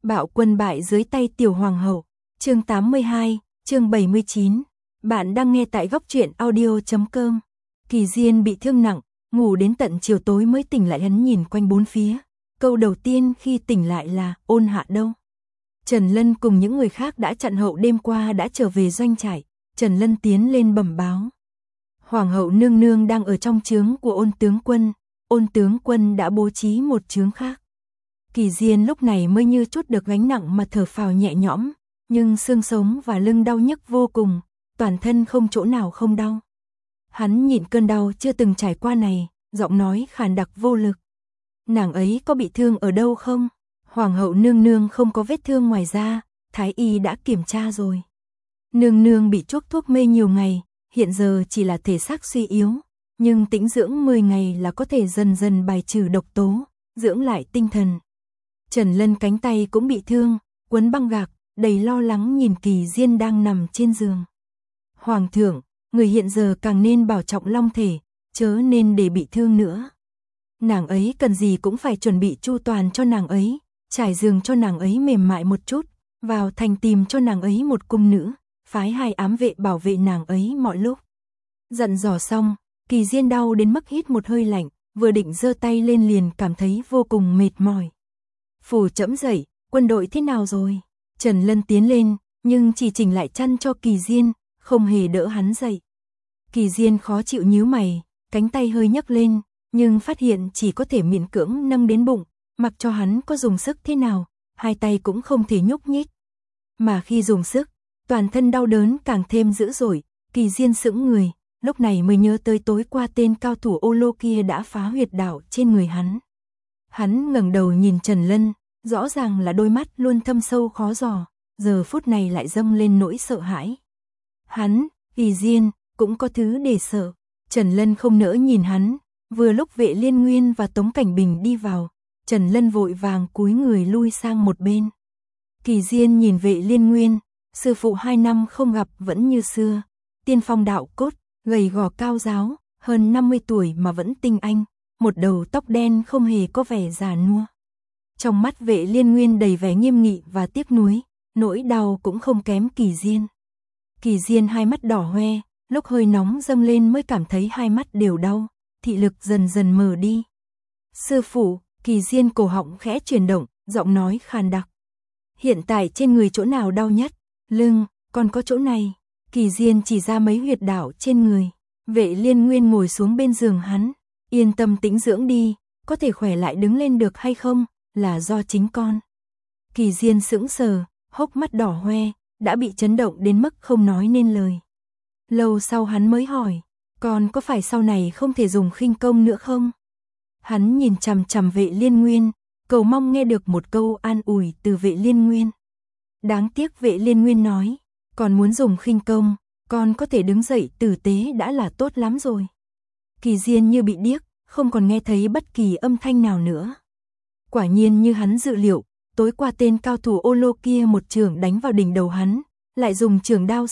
Bạo quân bại dưới tay tiểu hoàng hậu. Chương 82, chương 79. Bạn đang nghe tại góc truyện audio.com. Kỳ Diên bị thương nặng, ngủ đến tận chiều tối mới tỉnh lại. Hắn nhìn quanh bốn phía. Câu đầu tiên khi tỉnh lại là Ôn Hạ đâu? Trần Lân cùng những người khác đã chặn hậu đêm qua đã trở về doanh trại. Trần Lân tiến lên bẩm báo. Hoàng hậu nương nương đang ở trong trướng của Ôn tướng quân. Ôn tướng quân đã bố trí một trướng khác. Kỳ Diên lúc này mới như chút được gánh nặng mà thở phào nhẹ nhõm, nhưng xương sống và lưng đau nhức vô cùng, toàn thân không chỗ nào không đau. Hắn nhịn cơn đau chưa từng trải qua này, giọng nói khàn đặc vô lực. Nàng ấy có bị thương ở đâu không? Hoàng hậu nương nương không có vết thương ngoài da, thái y đã kiểm tra rồi. Nương nương bị chuốc thuốc mê nhiều ngày, hiện giờ chỉ là thể xác suy yếu, nhưng tĩnh dưỡng 10 ngày là có thể dần dần bài trừ độc tố, dưỡng lại tinh thần. Trần Lân cánh tay cũng bị thương, quấn băng gạc, đầy lo lắng nhìn Kỳ Diên đang nằm trên giường. Hoàng thượng, người hiện giờ càng nên bảo trọng long thể, chớ nên để bị thương nữa. Nàng ấy cần gì cũng phải chuẩn bị chu toàn cho nàng ấy, trải giường cho nàng ấy mềm mại một chút, vào thành tìm cho nàng ấy một cung nữ, phái 2 ám vệ bảo vệ nàng ấy mọi lúc. Dặn dò xong, Kỳ Diên đau đến mức hít một hơi lạnh, vừa định giơ tay lên liền cảm thấy vô cùng mệt mỏi. Phủ trẫm dậy, quân đội thế nào rồi? Trần Lân tiến lên, nhưng chỉ chỉnh lại chăn cho Kỳ Diên, không hề đỡ hắn dậy. Kỳ Diên khó chịu nhíu mày, cánh tay hơi nhấc lên, nhưng phát hiện chỉ có thể miễn cưỡng nâng đến bụng, mặc cho hắn có dùng sức thế nào, 2 tay cũng không thể nhúc nhích. Mà khi dùng sức, toàn thân đau đớn càng thêm dữ dội, Kỳ Diên sững người, lúc này mới nhớ tới tối qua tên cao thủ ô lô kia đã phá huyệt đạo trên người hắn. Hắn ngẩng đầu nhìn Trần Lân, rõ ràng là đôi mắt luôn thâm sâu khó dò, giờ phút này lại dâng lên nỗi sợ hãi. Hắn, Kỳ Diên, cũng có thứ để sợ. Trần Lân không nỡ nhìn hắn, vừa lúc Vệ Liên Nguyên và Tống Cảnh Bình đi vào, Trần Lân vội vàng cúi người lui sang một bên. Kỳ Diên nhìn Vệ Liên Nguyên, sư phụ 2 năm không gặp vẫn như xưa, tiên phong đạo cốt, gầy gò cao ráo, hơn 50 tuổi mà vẫn tinh anh, một đầu tóc đen không hề có vẻ già nua. Trong mắt Vệ Liên Nguyên đầy vẻ nghiêm nghị và tiếc nuối, nỗi đau cũng không kém Kỳ Diên. Kỳ Diên 2 mắt đỏ hoe, lúc hơi nóng dâng lên mới cảm thấy 2 mắt đều đau, thị lực dần dần mờ đi. Sư phụ, Kỳ Diên cổ họng khẽ chuyển động, giọng nói khàn đặc. Hiện tại trên người chỗ nào đau nhất? Lưng, còn có chỗ này. Kỳ Diên chỉ ra mấy huyệt đạo trên người. Vệ Liên Nguyên ngồi xuống bên giường hắn. Yên tâm tĩnh dưỡng đi, có thể khỏe lại đứng lên được hay không, là do chính con. Kỳ Diên sững sờ, hốc mắt đỏ hoe, đã bị chấn động đến mức không nói nên lời. Lâu sau hắn mới hỏi, con có phải sau này không thể dùng khinh công nữa không? Hắn nhìn chằm chằm Vệ Liên Nguyên, cầu mong nghe được một câu an ủi từ Vệ Liên Nguyên. Đáng tiếc Vệ Liên Nguyên nói, con muốn dùng khinh công, con có thể đứng dậy tử tế đã là tốt lắm rồi. Kỳ Diên như bị điếc, không còn nghe thấy bất kỳ âm thanh nào nữa. Quả nhiên như hắn dự liệu, tối qua tên cao thủ ô lô kia một chưởng đánh vào đỉnh đầu hắn, lại dùng chưởng đao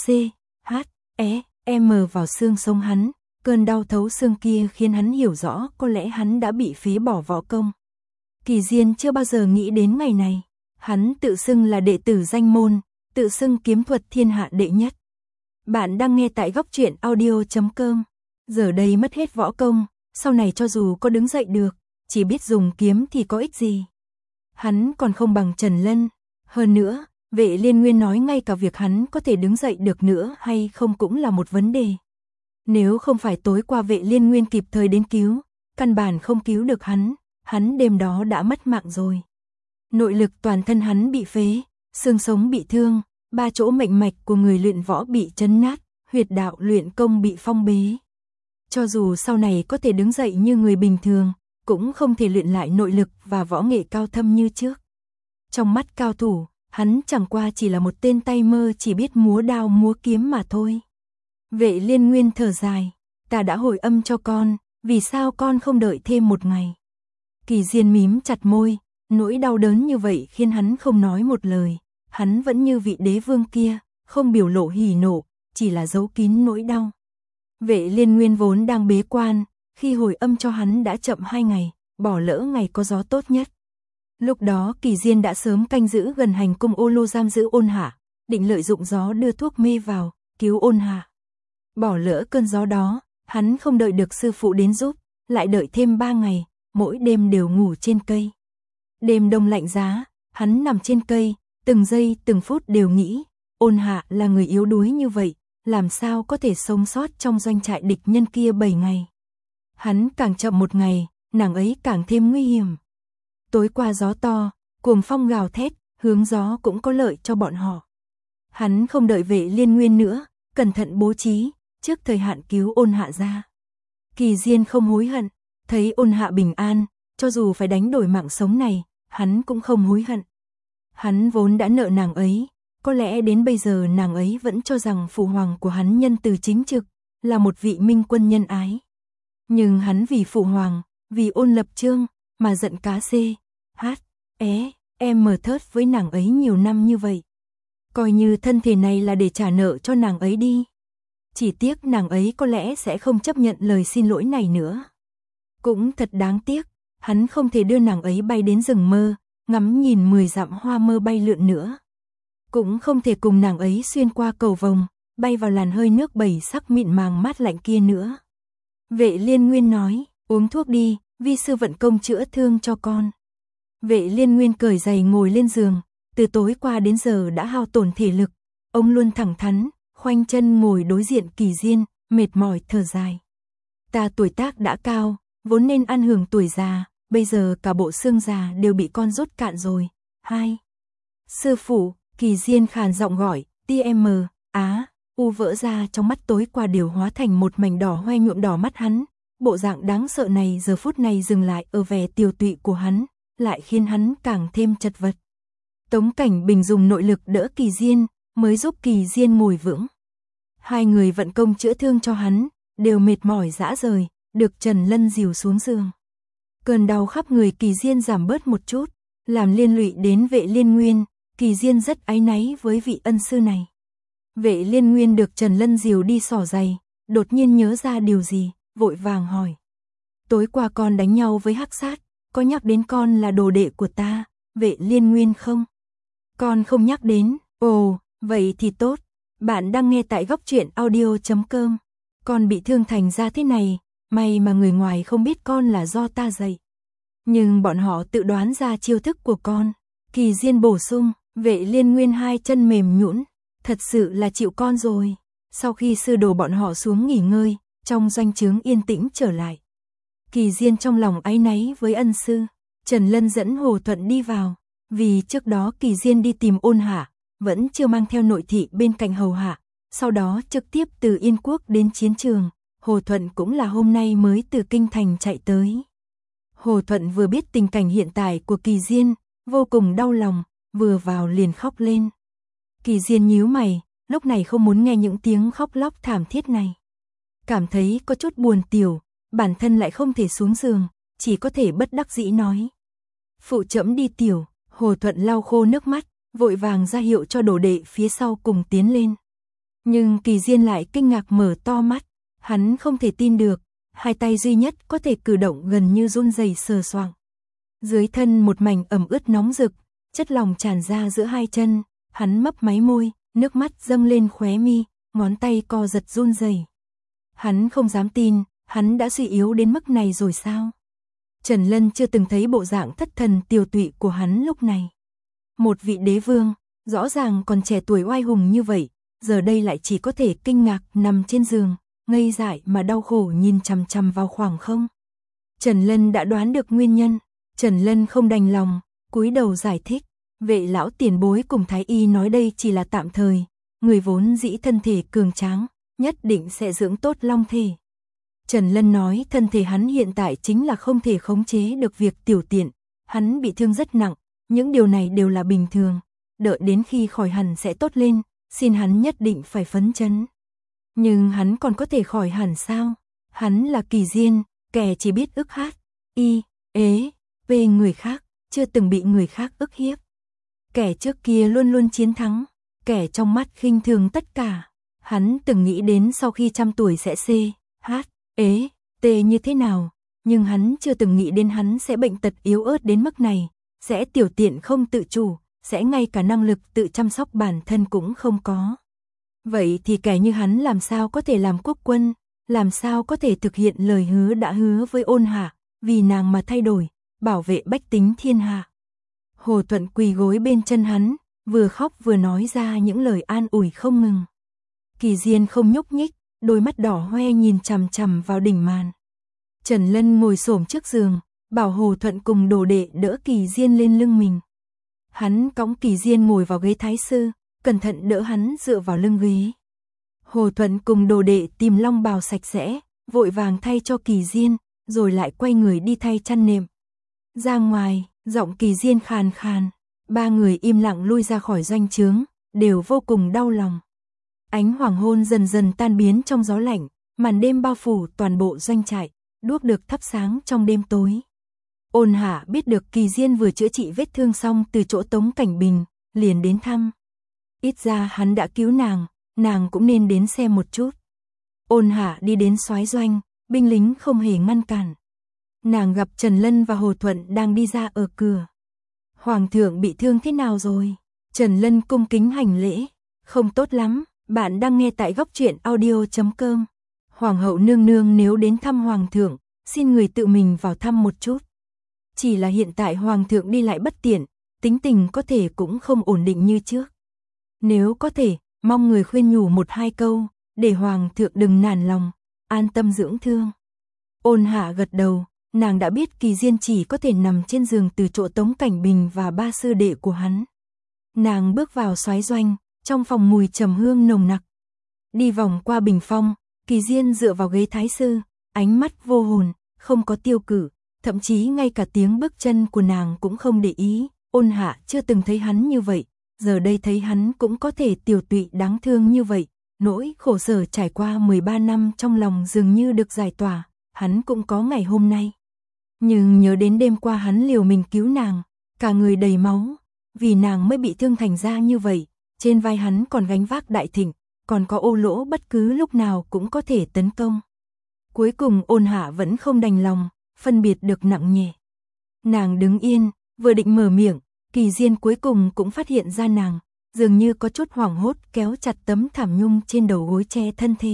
C.H.E.M vào xương sống hắn, cơn đau thấu xương kia khiến hắn hiểu rõ có lẽ hắn đã bị phế bỏ võ công. Kỳ Diên chưa bao giờ nghĩ đến ngày này, hắn tự xưng là đệ tử danh môn, tự xưng kiếm thuật thiên hạ đệ nhất. Bạn đang nghe tại góc truyện audio.com. Giờ đây mất hết võ công, sau này cho dù có đứng dậy được, chỉ biết dùng kiếm thì có ích gì. Hắn còn không bằng Trần Lân. Hơn nữa, Vệ Liên Nguyên nói ngay cả việc hắn có thể đứng dậy được nữa hay không cũng là một vấn đề. Nếu không phải tối qua Vệ Liên Nguyên kịp thời đến cứu, căn bản không cứu được hắn đêm đó đã mất mạng rồi. Nội lực toàn thân hắn bị phế, xương sống bị thương, 3 chỗ mệnh mạch của người luyện võ bị chấn nát, huyệt đạo luyện công bị phong bế. Cho dù sau này có thể đứng dậy như người bình thường, cũng không thể luyện lại nội lực và võ nghệ cao thâm như trước. Trong mắt cao thủ, hắn chẳng qua chỉ là một tên tay mơ chỉ biết múa đao múa kiếm mà thôi. Vệ Liên Nguyên thở dài, ta đã hồi âm cho con, vì sao con không đợi thêm một ngày? Kỳ Diên mím chặt môi, nỗi đau đớn như vậy khiến hắn không nói một lời, hắn vẫn như vị đế vương kia, không biểu lộ hỉ nộ, chỉ là giấu kín nỗi đau. Vệ Liên Nguyên vốn đang bế quan, khi hồi âm cho hắn đã chậm 2 ngày, bỏ lỡ ngày có gió tốt nhất. Lúc đó Kỳ Diên đã sớm canh giữ gần hành cung Ô Lô giam giữ Ôn Hạ, định lợi dụng gió đưa thuốc mê vào, cứu Ôn Hạ. Bỏ lỡ cơn gió đó, hắn không đợi được sư phụ đến giúp, lại đợi thêm 3 ngày, mỗi đêm đều ngủ trên cây. Đêm đông lạnh giá, hắn nằm trên cây, từng giây từng phút đều nghĩ, Ôn Hạ là người yếu đuối như vậy, làm sao có thể sống sót trong doanh trại địch nhân kia 7 ngày. Hắn càng chậm một ngày, nàng ấy càng thêm nguy hiểm. Tối qua gió to, cuồng phong gào thét, hướng gió cũng có lợi cho bọn họ. Hắn không đợi Vệ Liên Nguyên nữa, cẩn thận bố trí, trước thời hạn cứu Ôn Hạ ra. Kỳ Diên không hối hận, thấy Ôn Hạ bình an, cho dù phải đánh đổi mạng sống này, hắn cũng không hối hận. Hắn vốn đã nợ nàng ấy, có lẽ đến bây giờ nàng ấy vẫn cho rằng phụ hoàng của hắn nhân từ chính trực, là một vị minh quân nhân ái. Nhưng hắn vì phụ hoàng, vì Ôn Lập Chương, mà giận cá xê, hát, em mờ thớt với nàng ấy nhiều năm như vậy. Coi như thân thể này là để trả nợ cho nàng ấy đi. Chỉ tiếc nàng ấy có lẽ sẽ không chấp nhận lời xin lỗi này nữa. Cũng thật đáng tiếc, hắn không thể đưa nàng ấy bay đến rừng mơ, ngắm nhìn 10 dặm hoa mơ bay lượn nữa. Cũng không thể cùng nàng ấy xuyên qua cầu vồng, bay vào làn hơi nước bảy sắc mịn màng mát lạnh kia nữa. Vệ Liên Nguyên nói, uống thuốc đi, vi sư vận công chữa thương cho con. Vệ Liên Nguyên cởi giày ngồi lên giường, từ tối qua đến giờ đã hao tổn thể lực, ông luôn thẳng thắn, khoanh chân ngồi đối diện Kỳ Diên, mệt mỏi thở dài. Ta tuổi tác đã cao, vốn nên ăn hưởng tuổi già, bây giờ cả bộ xương già đều bị con rút cạn rồi. Hai. Sư phụ, Kỳ Diên khàn giọng gọi, TM, u vỡ ra trong mắt tối qua đều hóa thành một mảnh đỏ hoe nhuộm đỏ mắt hắn. Bộ dạng đáng sợ này giờ phút này dừng lại ở vẻ tiều tụy của hắn, lại khiến hắn càng thêm chật vật. Tống Cảnh Bình dùng nội lực đỡ Kỳ Diên, mới giúp Kỳ Diên ngồi vững. Hai người vận công chữa thương cho hắn, đều mệt mỏi rã rời, được Trần Lân dìu xuống giường. Cơn đau khắp người Kỳ Diên giảm bớt một chút, làm liên lụy đến Vệ Liên Nguyên, Kỳ Diên rất áy náy với vị ân sư này. Vệ Liên Nguyên được Trần Lân dìu đi xỏ giày, đột nhiên nhớ ra điều gì, vội vàng hỏi. Tối qua con đánh nhau với Hắc Sát, có nhắc đến con là đồ đệ của ta, Vệ Liên Nguyên không? Con không nhắc đến, ồ, vậy thì tốt. Bạn đang nghe tại góc truyện audio.com. Con bị thương thành ra thế này, may mà người ngoài không biết con là do ta dạy. Nhưng bọn họ tự đoán ra chiêu thức của con. Kỳ Diên bổ sung, Vệ Liên Nguyên hai chân mềm nhũn, thật sự là chịu con rồi. Sau khi sư đồ bọn họ xuống nghỉ ngơi, trong doanh trướng yên tĩnh trở lại. Kỳ Diên trong lòng áy náy với ân sư. Trần Lân dẫn Hồ Thuận đi vào, vì trước đó Kỳ Diên đi tìm Ôn Hạ, vẫn chưa mang theo nội thị bên cạnh hầu hạ, sau đó trực tiếp từ Yên Quốc đến chiến trường. Hồ Thuận cũng là hôm nay mới từ Kinh Thành chạy tới. Hồ Thuận vừa biết tình cảnh hiện tại của Kỳ Diên, vô cùng đau lòng, vừa vào liền khóc lên. Kỳ Diên nhíu mày, lúc này không muốn nghe những tiếng khóc lóc thảm thiết này. Cảm thấy có chút buồn tiểu, bản thân lại không thể xuống giường, chỉ có thể bất đắc dĩ nói. Phụ trẫm đi tiểu. Hồ Thuận lau khô nước mắt, vội vàng ra hiệu cho đồ đệ phía sau cùng tiến lên. Nhưng Kỳ Diên lại kinh ngạc mở to mắt, hắn không thể tin được, hai tay duy nhất có thể cử động gần như run rẩy sờ soạng. Dưới thân một mảnh ẩm ướt nóng rực, chất lỏng tràn ra giữa hai chân, hắn mấp máy môi, nước mắt dâng lên khóe mi, ngón tay co giật run rẩy. Hắn không dám tin, hắn đã suy yếu đến mức này rồi sao? Trần Lân chưa từng thấy bộ dạng thất thần tiều tụy của hắn lúc này. Một vị đế vương, rõ ràng còn trẻ tuổi oai hùng như vậy, giờ đây lại chỉ có thể kinh ngạc nằm trên giường, ngây dại mà đau khổ nhìn chằm chằm vào khoảng không. Trần Lân đã đoán được nguyên nhân, Trần Lân không đành lòng, cúi đầu giải thích, Vệ lão tiền bối cùng thái y nói đây chỉ là tạm thời, người vốn dĩ thân thể cường tráng, nhất định sẽ dưỡng tốt long thể. Trần Lân nói thân thể hắn hiện tại chính là không thể khống chế được việc tiểu tiện, hắn bị thương rất nặng, những điều này đều là bình thường, đợi đến khi khỏi hẳn sẽ tốt lên, xin hắn nhất định phải phấn chấn. Nhưng hắn còn có thể khỏi hẳn sao? Hắn là Kỳ Diên, kẻ chỉ biết ức hát, về người khác, chưa từng bị người khác ức hiếp. Kẻ trước kia luôn luôn chiến thắng, kẻ trong mắt khinh thường tất cả. Hắn từng nghĩ đến sau khi trăm tuổi sẽ như thế nào, nhưng hắn chưa từng nghĩ đến hắn sẽ bệnh tật yếu ớt đến mức này, sẽ tiểu tiện không tự chủ, sẽ ngay cả năng lực tự chăm sóc bản thân cũng không có. Vậy thì kẻ như hắn làm sao có thể làm quốc quân, làm sao có thể thực hiện lời hứa đã hứa với Ôn Hạ, vì nàng mà thay đổi, bảo vệ bách tính thiên hạ. Hồ Thuận quỳ gối bên chân hắn, vừa khóc vừa nói ra những lời an ủi không ngừng. Kỳ Diên không nhúc nhích, đôi mắt đỏ hoe nhìn chằm chằm vào đỉnh màn. Trần Lân ngồi xổm trước giường, bảo Hồ Thuận cùng đồ đệ đỡ Kỳ Diên lên lưng mình. Hắn cõng Kỳ Diên ngồi vào ghế thái sư, cẩn thận đỡ hắn dựa vào lưng ghế. Hồ Thuận cùng đồ đệ tìm long bào sạch sẽ, vội vàng thay cho Kỳ Diên, rồi lại quay người đi thay chăn nệm. Ra ngoài, giọng Kỳ Diên khàn khàn, ba người im lặng lui ra khỏi doanh trướng, đều vô cùng đau lòng. Ánh hoàng hôn dần dần tan biến trong gió lạnh, màn đêm bao phủ toàn bộ doanh trại, đuốc được thắp sáng trong đêm tối. Ôn Hạ biết được Kỳ Diên vừa chữa trị vết thương xong từ chỗ Tống Cảnh Bình, liền đến thăm. Ít ra hắn đã cứu nàng cũng nên đến xem một chút. Ôn Hạ đi đến soái doanh, binh lính không hề ngăn cản. Nàng gặp Trần Lân và Hồ Thuận đang đi ra ở cửa. Hoàng thượng bị thương thế nào rồi? Trần Lân cung kính hành lễ. Không tốt lắm, bạn đang nghe tại góc truyện audio.com. Hoàng hậu nương nương nếu đến thăm hoàng thượng, xin người tự mình vào thăm một chút. Chỉ là hiện tại hoàng thượng đi lại bất tiện, tính tình có thể cũng không ổn định như trước. Nếu có thể, mong người khuyên nhủ một hai câu, để hoàng thượng đừng nản lòng, an tâm dưỡng thương. Ôn Hạ gật đầu, nàng đã biết Kỳ Diên chỉ có thể nằm trên giường từ chỗ Tống Cảnh Bình và ba sư đệ của hắn. Nàng bước vào soái doanh, trong phòng mùi trầm hương nồng nặc. Đi vòng qua bình phong, Kỳ Diên dựa vào ghế thái sư, ánh mắt vô hồn, không có tiêu cử, thậm chí ngay cả tiếng bước chân của nàng cũng không để ý. Ôn Hạ chưa từng thấy hắn như vậy, giờ đây thấy hắn cũng có thể tiều tụy đáng thương như vậy. Nỗi khổ sở trải qua 13 năm trong lòng dường như được giải tỏa, hắn cũng có ngày hôm nay. Nhưng nhớ đến đêm qua hắn liều mình cứu nàng, cả người đầy máu, vì nàng mới bị thương thành ra như vậy, trên vai hắn còn gánh vác đại thịnh, còn có ô lỗ bất cứ lúc nào cũng có thể tấn công. Cuối cùng Ôn Hạ vẫn không đành lòng, phân biệt được nặng nhẹ. Nàng đứng yên, vừa định mở miệng, Kỳ Diên cuối cùng cũng phát hiện ra nàng, dường như có chút hoảng hốt kéo chặt tấm thảm nhung trên đầu gối che thân thể.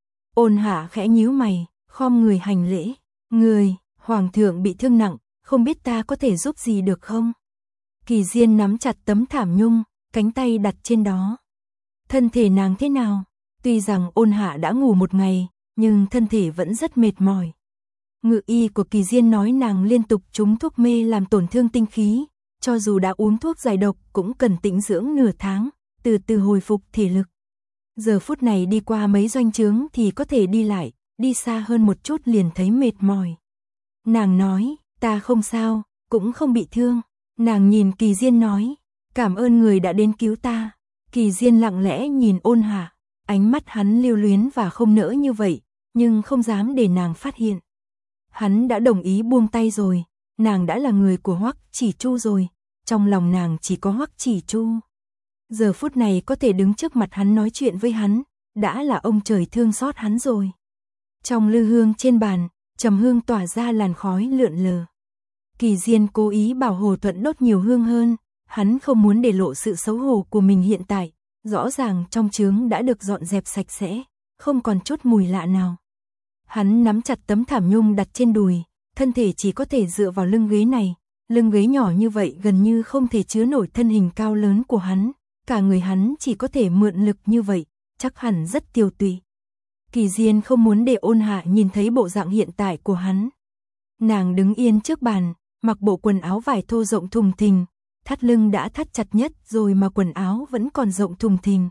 Ôn Hạ khẽ nhíu mày, khom người hành lễ. Người, hoàng thượng bị thương nặng, không biết ta có thể giúp gì được không? Kỳ Diên nắm chặt tấm thảm nhung, cánh tay đặt trên đó. Thân thể nàng thế nào? Tuy rằng Ôn Hạ đã ngủ một ngày, nhưng thân thể vẫn rất mệt mỏi. Ngự y của Kỳ Diên nói nàng liên tục trúng thuốc mê làm tổn thương tinh khí, cho dù đã uống thuốc giải độc cũng cần tĩnh dưỡng nửa tháng, từ từ hồi phục thể lực. Giờ phút này đi qua mấy doanh trướng thì có thể đi lại, đi xa hơn một chút liền thấy mệt mỏi. Nàng nói, ta không sao, cũng không bị thương. Nàng nhìn Kỳ Diên nói, cảm ơn người đã đến cứu ta. Kỳ Diên lặng lẽ nhìn Ôn Hạ, ánh mắt hắn lưu luyến và không nỡ như vậy, nhưng không dám để nàng phát hiện. Hắn đã đồng ý buông tay rồi, nàng đã là người của Hoắc Chỉ Chu rồi, trong lòng nàng chỉ có Hoắc Chỉ Chu. Giờ phút này có thể đứng trước mặt hắn nói chuyện với hắn, đã là ông trời thương xót hắn rồi. Trong lư hương trên bàn, trầm hương tỏa ra làn khói lượn lờ. Kỳ Diên cố ý bảo Hồ Thuận đốt nhiều hương hơn, hắn không muốn để lộ sự xấu hổ của mình hiện tại, rõ ràng trong trướng đã được dọn dẹp sạch sẽ, không còn chút mùi lạ nào. Hắn nắm chặt tấm thảm nhung đặt trên đùi, thân thể chỉ có thể dựa vào lưng ghế này, lưng ghế nhỏ như vậy gần như không thể chứa nổi thân hình cao lớn của hắn, cả người hắn chỉ có thể mượn lực như vậy, chắc hẳn rất tiều tụy. Kỳ Diên không muốn để Ôn Hạ nhìn thấy bộ dạng hiện tại của hắn. Nàng đứng yên trước bàn, mặc bộ quần áo vải thô rộng thùng thình, thắt lưng đã thắt chặt nhất rồi mà quần áo vẫn còn rộng thùng thình.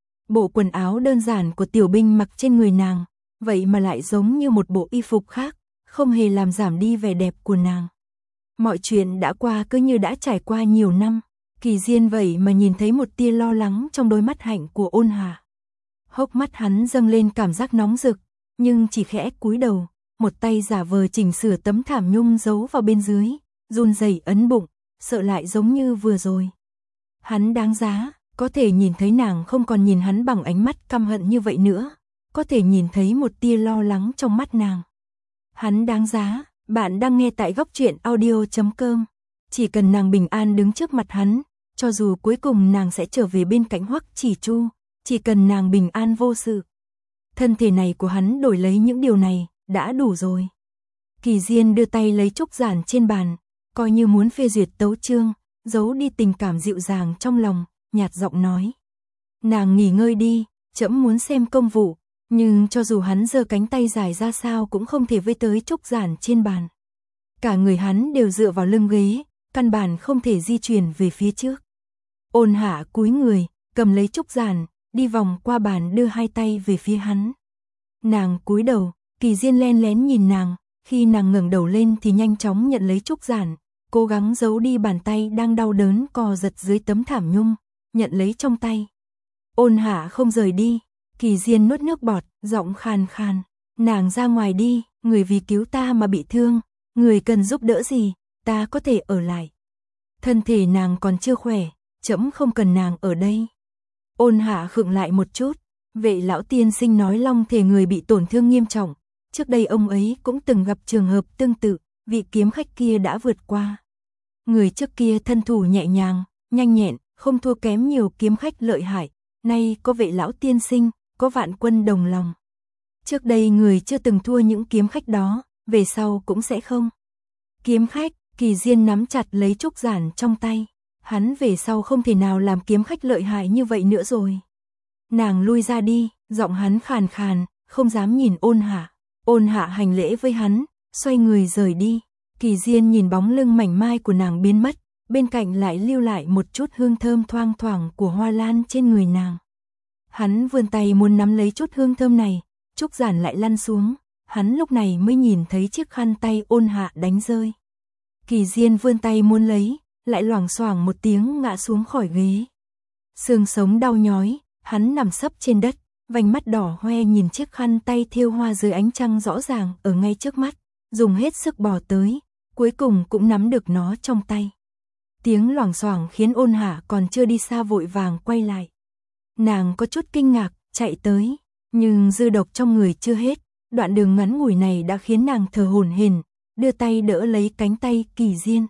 Bộ quần áo đơn giản của tiểu binh mặc trên người nàng, vậy mà lại giống như một bộ y phục khác, không hề làm giảm đi vẻ đẹp của nàng. Mọi chuyện đã qua cứ như đã trải qua nhiều năm, Kỳ Diên vậy mà nhìn thấy một tia lo lắng trong đôi mắt hạnh của Ôn Hạ. Hốc mắt hắn dâng lên cảm giác nóng rực, nhưng chỉ khẽ cúi đầu, một tay giả vờ chỉnh sửa tấm thảm nhung giấu vào bên dưới, run rẩy ấn bụng, sợ lại giống như vừa rồi. Hắn đáng giá, có thể nhìn thấy nàng không còn nhìn hắn bằng ánh mắt căm hận như vậy nữa, có thể nhìn thấy một tia lo lắng trong mắt nàng. Hắn đáng giá, bạn đang nghe tại góc truyện audio.com. chỉ cần nàng bình an đứng trước mặt hắn, cho dù cuối cùng nàng sẽ trở về bên cạnh Hoắc Chỉ Chu, chỉ cần nàng bình an vô sự. Thân thể này của hắn đổi lấy những điều này, đã đủ rồi. Kỳ Diên đưa tay lấy trúc giản trên bàn, coi như muốn phê duyệt tấu chương, giấu đi tình cảm dịu dàng trong lòng, nhạt giọng nói. Nàng nghỉ ngơi đi, trẫm muốn xem công vụ, nhưng cho dù hắn giơ cánh tay dài ra sao cũng không thể với tới trúc giản trên bàn. Cả người hắn đều dựa vào lưng ghế, căn bản không thể di chuyển về phía trước. Ôn Hạ cúi người, cầm lấy trúc giản, đi vòng qua bàn đưa hai tay về phía hắn. Nàng cúi đầu, Kỳ Diên len lén nhìn nàng, khi nàng ngẩng đầu lên thì nhanh chóng nhận lấy trúc giản, cố gắng giấu đi bàn tay đang đau đớn co giật dưới tấm thảm nhung, nhận lấy trong tay. Ôn Hạ không rời đi, Kỳ Diên nuốt nước bọt, giọng khàn khàn, nàng ra ngoài đi, người vì cứu ta mà bị thương, người cần giúp đỡ gì, ta có thể ở lại. Thân thể nàng còn chưa khỏe, trẫm không cần nàng ở đây. Ôn Hạ khựng lại một chút, Vệ lão tiên sinh nói long thể người bị tổn thương nghiêm trọng, trước đây ông ấy cũng từng gặp trường hợp tương tự, vị kiếm khách kia đã vượt qua. Người trước kia thân thủ nhẹ nhàng, nhanh nhẹn, không thua kém nhiều kiếm khách lợi hại, nay có Vệ lão tiên sinh, có Vạn Quân đồng lòng. Trước đây người chưa từng thua những kiếm khách đó, về sau cũng sẽ không. Kiếm khách, Kỳ Diên nắm chặt lấy trúc giản trong tay, hắn về sau không thể nào làm kiếm khách lợi hại như vậy nữa rồi. Nàng lui ra đi, giọng hắn khàn khàn, không dám nhìn Ôn Hạ. Ôn Hạ hành lễ với hắn, xoay người rời đi. Kỳ Diên nhìn bóng lưng mảnh mai của nàng biến mất, bên cạnh lại lưu lại một chút hương thơm thoang thoảng của hoa lan trên người nàng. Hắn vươn tay muốn nắm lấy chút hương thơm này, trúc giản lại lăn xuống, hắn lúc này mới nhìn thấy chiếc khăn tay Ôn Hạ đánh rơi. Kỳ Diên vươn tay muốn lấy, lại loảng xoảng một tiếng ngã xuống khỏi ghế. Xương sống đau nhói, hắn nằm sấp trên đất, vành mắt đỏ hoe nhìn chiếc khăn tay thêu hoa dưới ánh trăng rõ ràng ở ngay trước mắt, dùng hết sức bò tới, cuối cùng cũng nắm được nó trong tay. Tiếng loảng xoảng khiến Ôn Hạ còn chưa đi xa vội vàng quay lại. Nàng có chút kinh ngạc, chạy tới, nhưng dư độc trong người chưa hết, đoạn đường ngắn ngủi này đã khiến nàng thở hổn hển, đưa tay đỡ lấy cánh tay Kỳ Diên.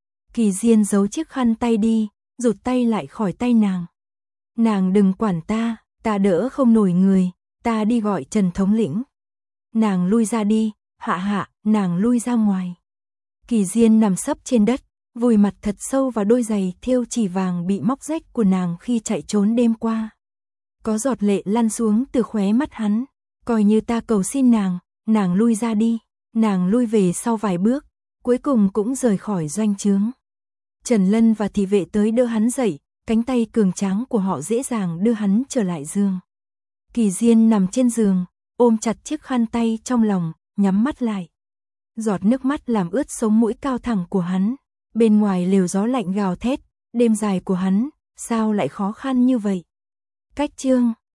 Kỳ Diên giấu chiếc khăn tay đi, rụt tay lại khỏi tay nàng. Nàng đừng quản ta, ta đỡ không nổi người, ta đi gọi Trần thống lĩnh. Nàng lui ra đi, Hạ, nàng lui ra ngoài. Kỳ Diên nằm sấp trên đất, vùi mặt thật sâu vào đôi giày thêu chỉ vàng bị móc rách của nàng khi chạy trốn đêm qua. Có giọt lệ lăn xuống từ khóe mắt hắn, coi như ta cầu xin nàng lui ra đi. Nàng lui về sau vài bước, cuối cùng cũng rời khỏi doanh trướng. Trần Lân và thị vệ tới đỡ hắn dậy, cánh tay cường tráng của họ dễ dàng đưa hắn trở lại giường. Kỳ Diên nằm trên giường, ôm chặt chiếc khăn tay trong lòng, nhắm mắt lại. Giọt nước mắt làm ướt sống mũi cao thẳng của hắn. Bên ngoài lều gió lạnh gào thét, đêm dài của hắn, sao lại khó khăn như vậy? Cách chương